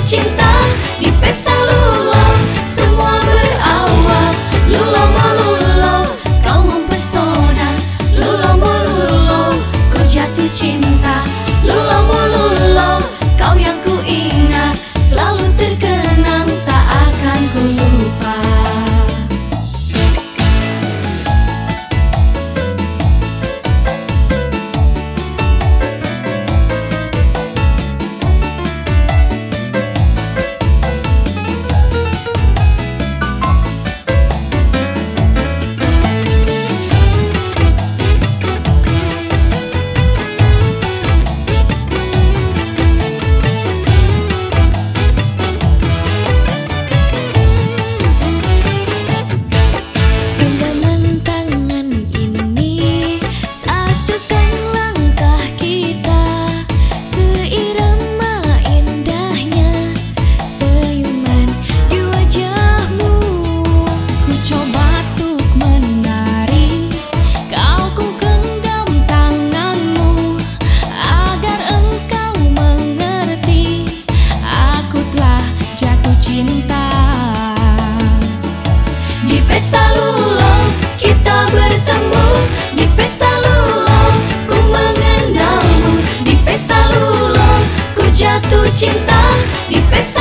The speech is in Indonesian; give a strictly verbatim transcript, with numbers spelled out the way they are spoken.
cinta di pesta lulo, semua berawal lulo melulu. Kau mempesona, lulo melulu, ku jatuh cinta, lulo melulu. Kau yang ku ingat, selalu terkenang, tak akan ku lupa. Di pesta lulo kita bertemu, di pesta lulo ku mengenalmu, di pesta lulo ku jatuh cinta, di pesta